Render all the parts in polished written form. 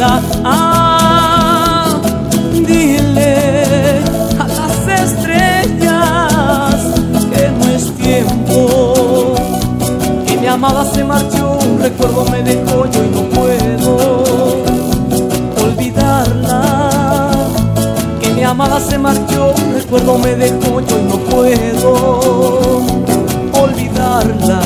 soledad. Dile a las estrellas que no es tiempo, que mi amada se marchó, un recuerdo me dejó yo y no puedo olvidarla. Que mi amada se marchó, un recuerdo me dejó yo y no puedo olvidarla.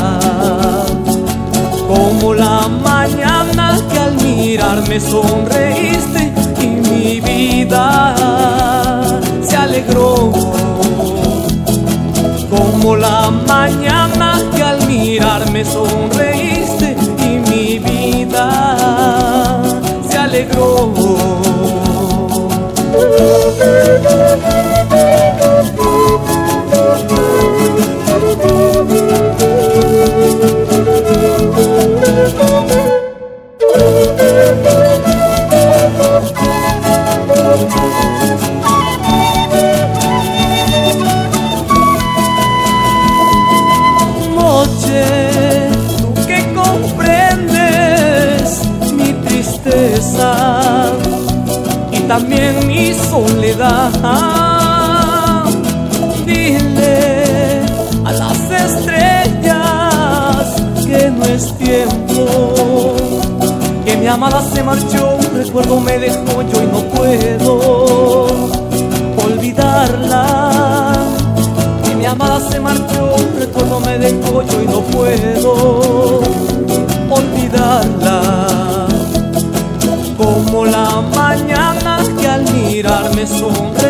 Como la mañana que al mirarme sonreíste y mi vida se alegró. Como la mañana que al mirarme sonreíste y mi vida se alegró. Noche, tú que comprendes mi tristeza y también mi soledad, dile a las estrellas que no es tiempo, que mi amada se marchó, un recuerdo me dejó yo y no puedo olvidarla. Que mi amada se marchó, un recuerdo me dejó yo y no puedo olvidarla. Como la mañana que al mirarme sonreíste